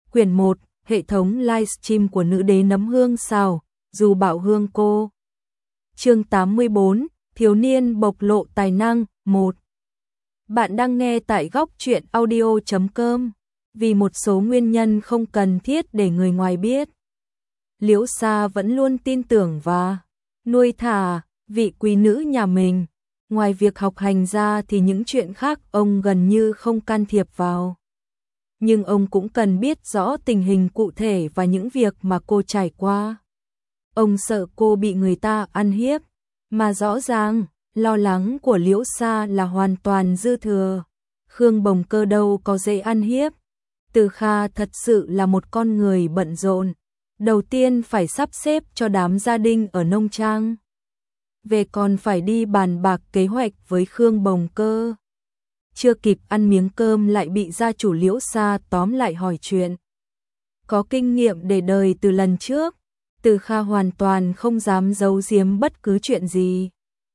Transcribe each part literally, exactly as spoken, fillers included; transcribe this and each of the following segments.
Quyển một, hệ thống livestream của nữ đế nấm hương xào, dù bảo hương cô. Chương tám mươi bốn, thiếu niên bộc lộ tài năng, một. Bạn đang nghe tại góc truyện audio chấm com. Vì một số nguyên nhân không cần thiết để người ngoài biết, Liễu Sa vẫn luôn tin tưởng và nuôi thả vị quý nữ nhà mình. Ngoài việc học hành ra thì những chuyện khác ông gần như không can thiệp vào. Nhưng ông cũng cần biết rõ tình hình cụ thể và những việc mà cô trải qua. Ông sợ cô bị người ta ăn hiếp, mà rõ ràng, lo lắng của Liễu Sa là hoàn toàn dư thừa. Khương Bồng Cơ đâu có dễ ăn hiếp. Từ Kha thật sự là một con người bận rộn. Đầu tiên phải sắp xếp cho đám gia đình ở nông trang. Về còn phải đi bàn bạc kế hoạch với Khương Bồng Cơ. Chưa kịp ăn miếng cơm lại bị gia chủ Liễu Sa tóm lại hỏi chuyện. Có kinh nghiệm để đời từ lần trước, Từ Kha hoàn toàn không dám giấu giếm bất cứ chuyện gì.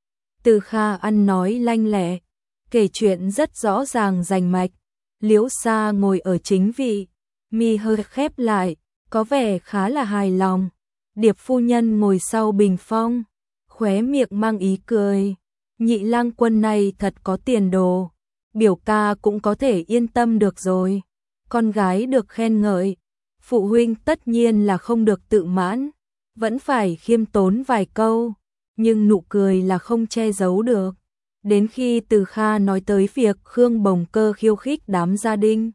Từ Kha ăn nói lanh lẹ, kể chuyện rất rõ ràng rành mạch. Liễu Sa ngồi ở chính vị, mi hơi khép lại, có vẻ khá là hài lòng. Điệp phu nhân ngồi sau bình phong, khóe miệng mang ý cười. Nhị lang quân này thật có tiền đồ, biểu ca cũng có thể yên tâm được rồi. Con gái được khen ngợi, phụ huynh tất nhiên là không được tự mãn, vẫn phải khiêm tốn vài câu, nhưng nụ cười là không che giấu được. Đến khi Từ Kha nói tới việc Khương Bồng Cơ khiêu khích đám gia đình,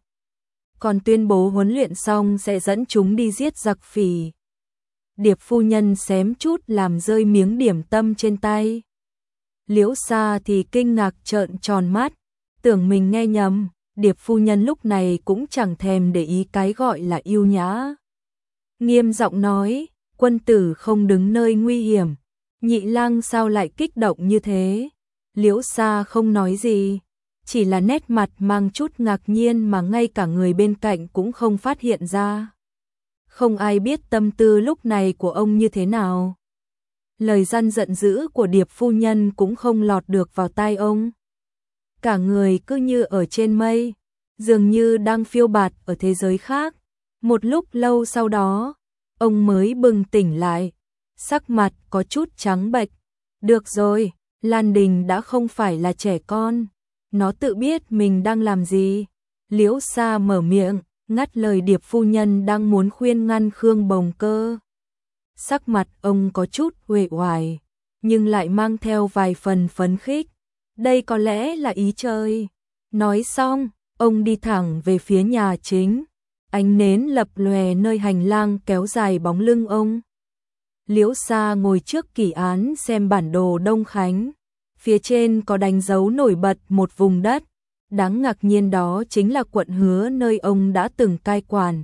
còn tuyên bố huấn luyện xong sẽ dẫn chúng đi giết giặc phỉ, Điệp phu nhân xém chút làm rơi miếng điểm tâm trên tay. Liễu Sa thì kinh ngạc trợn tròn mắt, tưởng mình nghe nhầm. Điệp phu nhân lúc này cũng chẳng thèm để ý cái gọi là yêu nhã, nghiêm giọng nói, quân tử không đứng nơi nguy hiểm. Nhị lang sao lại kích động như thế? Liễu Sa không nói gì, chỉ là nét mặt mang chút ngạc nhiên mà ngay cả người bên cạnh cũng không phát hiện ra. Không ai biết tâm tư lúc này của ông như thế nào. Lời gian giận dữ của Điệp phu nhân cũng không lọt được vào tai ông. Cả người cứ như ở trên mây, dường như đang phiêu bạt ở thế giới khác. Một lúc lâu sau đó, ông mới bừng tỉnh lại, sắc mặt có chút trắng bệch. Được rồi, Lan Đình đã không phải là trẻ con, nó tự biết mình đang làm gì. Liễu Sa mở miệng, ngắt lời Điệp phu nhân đang muốn khuyên ngăn Khương Bồng Cơ. Sắc mặt ông có chút uể oải, nhưng lại mang theo vài phần phấn khích. Đây có lẽ là ý trời. Nói xong, ông đi thẳng về phía nhà chính. Ánh nến lập lòe nơi hành lang kéo dài bóng lưng ông. Liễu Sa ngồi trước kỷ án xem bản đồ Đông Khánh. Phía trên có đánh dấu nổi bật một vùng đất. Đáng ngạc nhiên đó chính là quận Hứa nơi ông đã từng cai quản.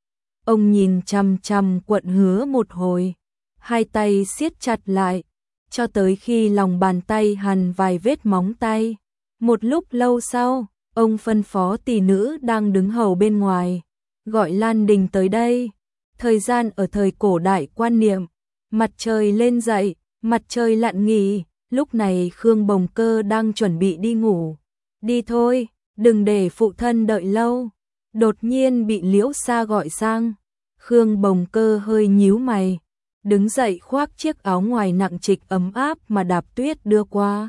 Ông nhìn chằm chằm quận Hứa một hồi, hai tay siết chặt lại, cho tới khi lòng bàn tay hằn vài vết móng tay. Một lúc lâu sau, ông phân phó tỷ nữ đang đứng hầu bên ngoài, gọi Lan Đình tới đây. Thời gian ở thời cổ đại quan niệm, mặt trời lên dậy, mặt trời lặn nghỉ, lúc này Khương Bồng Cơ đang chuẩn bị đi ngủ. Đi thôi, đừng để phụ thân đợi lâu. Đột nhiên bị Liễu Sa gọi sang, Khương Bồng Cơ hơi nhíu mày, đứng dậy khoác chiếc áo ngoài nặng trịch ấm áp mà Đạp Tuyết đưa qua.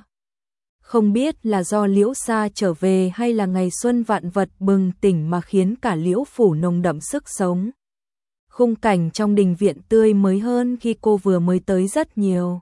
Không biết là do Liễu Sa trở về hay là ngày xuân vạn vật bừng tỉnh mà khiến cả Liễu phủ nồng đậm sức sống. Khung cảnh trong đình viện tươi mới hơn khi cô vừa mới tới rất nhiều.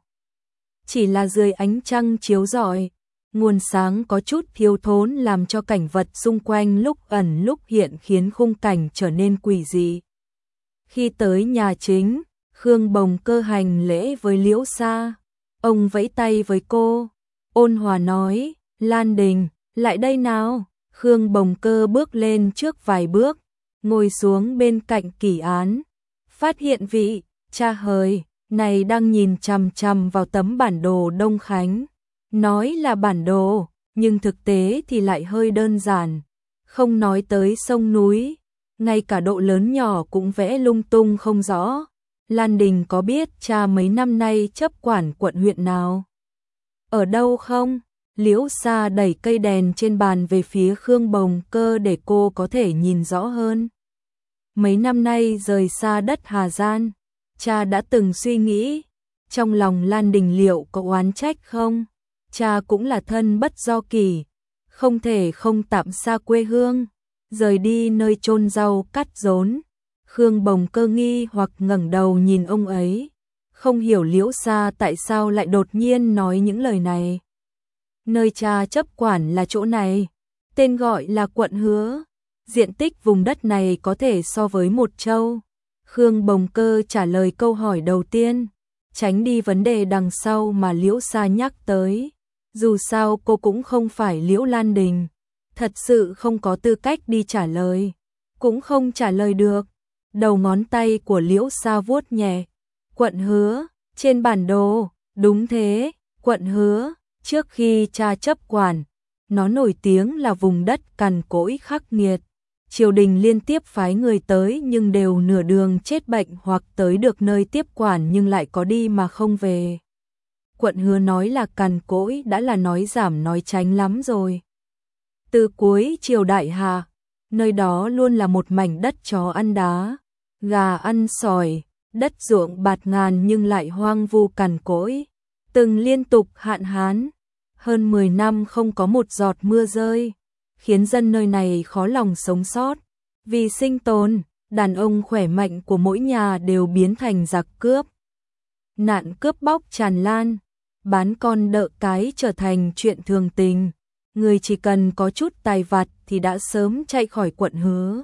Chỉ là dưới ánh trăng chiếu rọi, nguồn sáng có chút thiếu thốn làm cho cảnh vật xung quanh lúc ẩn lúc hiện khiến khung cảnh trở nên quỷ dị. Khi tới nhà chính, Khương Bồng Cơ hành lễ với Liễu Sa. Ông vẫy tay với cô, ôn hòa nói, Lan Đình, lại đây nào. Khương Bồng Cơ bước lên trước vài bước, ngồi xuống bên cạnh kỷ án. Phát hiện vị cha hời này đang nhìn chằm chằm vào tấm bản đồ Đông Khánh. Nói là bản đồ, nhưng thực tế thì lại hơi đơn giản. Không nói tới sông núi, ngay cả độ lớn nhỏ cũng vẽ lung tung không rõ. Lan Đình có biết cha mấy năm nay chấp quản quận huyện nào? Ở đâu không? Liễu Sa đẩy cây đèn trên bàn về phía Khương Bồng Cơ để cô có thể nhìn rõ hơn. mấy năm nay rời xa đất Hà Gian, cha đã từng suy nghĩ, trong lòng Lan Đình liệu có oán trách không? Cha cũng là thân bất do kỷ, không thể không tạm xa quê hương, rời đi nơi chôn rau cắt rốn. Khương Bồng Cơ nghi hoặc ngẩng đầu nhìn ông ấy, không hiểu Liễu Sa tại sao lại đột nhiên nói những lời này. Nơi cha chấp quản là chỗ này, tên gọi là quận Hứa, diện tích vùng đất này có thể so với một châu. Khương Bồng Cơ trả lời câu hỏi đầu tiên, tránh đi vấn đề đằng sau mà Liễu Sa nhắc tới. Dù sao cô cũng không phải Liễu Lan Đình, thật sự không có tư cách đi trả lời, cũng không trả lời được. Đầu ngón tay của Liễu Sa vuốt nhẹ. Quận Hứa, trên bản đồ, đúng thế, quận Hứa, trước khi cha chấp quản, nó nổi tiếng là vùng đất cằn cỗi khắc nghiệt. Triều đình liên tiếp phái người tới nhưng đều nửa đường chết bệnh hoặc tới được nơi tiếp quản nhưng lại có đi mà không về. Quận Hứa nói là cằn cỗi đã là nói giảm nói tránh lắm rồi. Từ cuối triều Đại Hà, nơi đó luôn là một mảnh đất chó ăn đá, gà ăn sỏi, đất ruộng bạt ngàn nhưng lại hoang vu cằn cỗi, từng liên tục hạn hán, hơn mười năm không có một giọt mưa rơi, khiến dân nơi này khó lòng sống sót. Vì sinh tồn, đàn ông khỏe mạnh của mỗi nhà đều biến thành giặc cướp. Nạn cướp bóc tràn lan, bán con đợ cái trở thành chuyện thường tình. Người chỉ cần có chút tài vặt thì đã sớm chạy khỏi quận Hứa.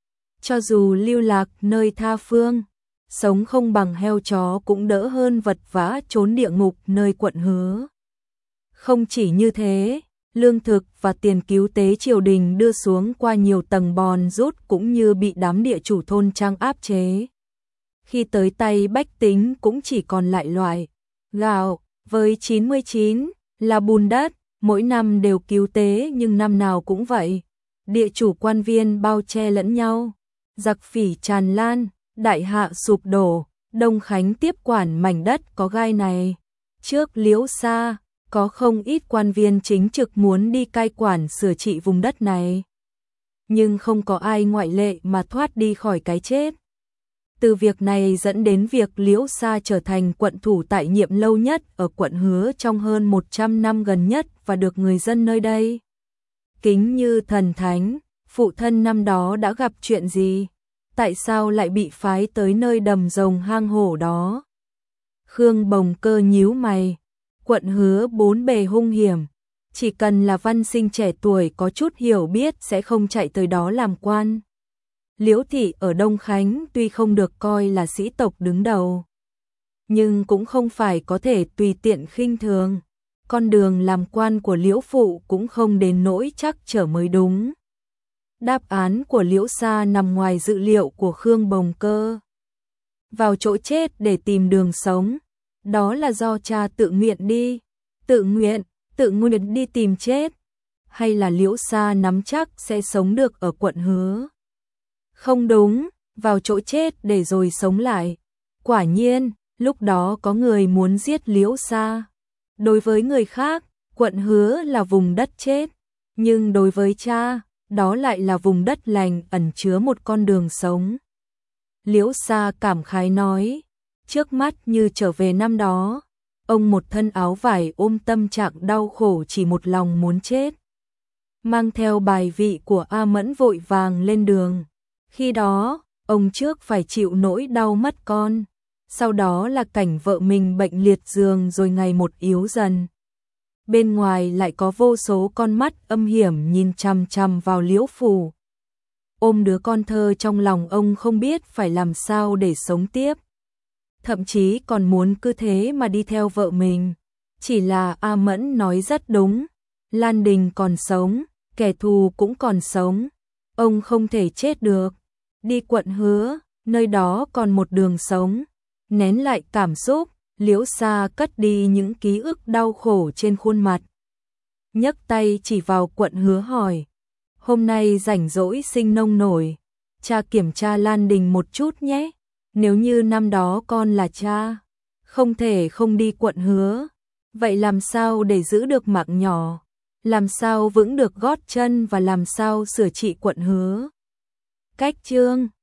Cho dù lưu lạc nơi tha phương, sống không bằng heo chó cũng đỡ hơn vật vã trốn địa ngục nơi quận Hứa. Không chỉ như thế, lương thực và tiền cứu tế triều đình đưa xuống qua nhiều tầng bòn rút cũng như bị đám địa chủ thôn trang áp chế. Khi tới tay bách tính cũng chỉ còn lại loại gạo, với chín mươi chín là bùn đất, mỗi năm đều cứu tế nhưng năm nào cũng vậy. Địa chủ quan viên bao che lẫn nhau, giặc phỉ tràn lan, Đại Hạ sụp đổ, Đông Khánh tiếp quản mảnh đất có gai này. Trước Liễu Sa, có không ít quan viên chính trực muốn đi cai quản sửa trị vùng đất này. Nhưng không có ai ngoại lệ mà thoát đi khỏi cái chết. Từ việc này dẫn đến việc Liễu Sa trở thành quận thủ tại nhiệm lâu nhất ở quận Hứa trong hơn một trăm năm gần nhất và được người dân nơi đây kính như thần thánh. Phụ thân năm đó đã gặp chuyện gì? Tại sao lại bị phái tới nơi đầm rồng hang hổ đó? Khương Bồng Cơ nhíu mày. Quận Hứa bốn bề hung hiểm, chỉ cần là văn sinh trẻ tuổi có chút hiểu biết sẽ không chạy tới đó làm quan. Liễu thị ở Đông Khánh tuy không được coi là sĩ tộc đứng đầu, nhưng cũng không phải có thể tùy tiện khinh thường. Con đường làm quan của Liễu phụ cũng không đến nỗi chắc trở mới đúng. Đáp án của Liễu Sa nằm ngoài dự liệu của Khương Bồng Cơ. Vào chỗ chết để tìm đường sống, đó là do cha tự nguyện đi, tự nguyện, tự nguyện đi tìm chết, hay là Liễu Sa nắm chắc sẽ sống được ở quận Hứa? Không đúng, vào chỗ chết để rồi sống lại. Quả nhiên, lúc đó có người muốn giết Liễu Sa. Đối với người khác, quận Hứa là vùng đất chết, nhưng đối với cha, đó lại là vùng đất lành ẩn chứa một con đường sống. Liễu Sa cảm khái nói, trước mắt như trở về năm đó, ông một thân áo vải ôm tâm trạng đau khổ chỉ một lòng muốn chết. Mang theo bài vị của A Mẫn vội vàng lên đường. Khi đó, ông trước phải chịu nỗi đau mất con, sau đó là cảnh vợ mình bệnh liệt giường rồi ngày một yếu dần. Bên ngoài lại có vô số con mắt âm hiểm nhìn chằm chằm vào Liễu phủ. Ôm đứa con thơ trong lòng ông không biết phải làm sao để sống tiếp. Thậm chí còn muốn cứ thế mà đi theo vợ mình. Chỉ là A Mẫn nói rất đúng, Lan Đình còn sống, kẻ thù cũng còn sống, ông không thể chết được. Đi quận Hứa, nơi đó còn một đường sống. Nén lại cảm xúc, Liễu Sa cất đi những ký ức đau khổ trên khuôn mặt. Nhấc tay chỉ vào quận Hứa hỏi, hôm nay rảnh rỗi sinh nông nổi, cha kiểm tra Lan Đình một chút nhé. Nếu như năm đó con là cha, không thể không đi quận Hứa, vậy làm sao để giữ được mạng nhỏ, làm sao vững được gót chân và làm sao sửa trị quận Hứa? Cách chương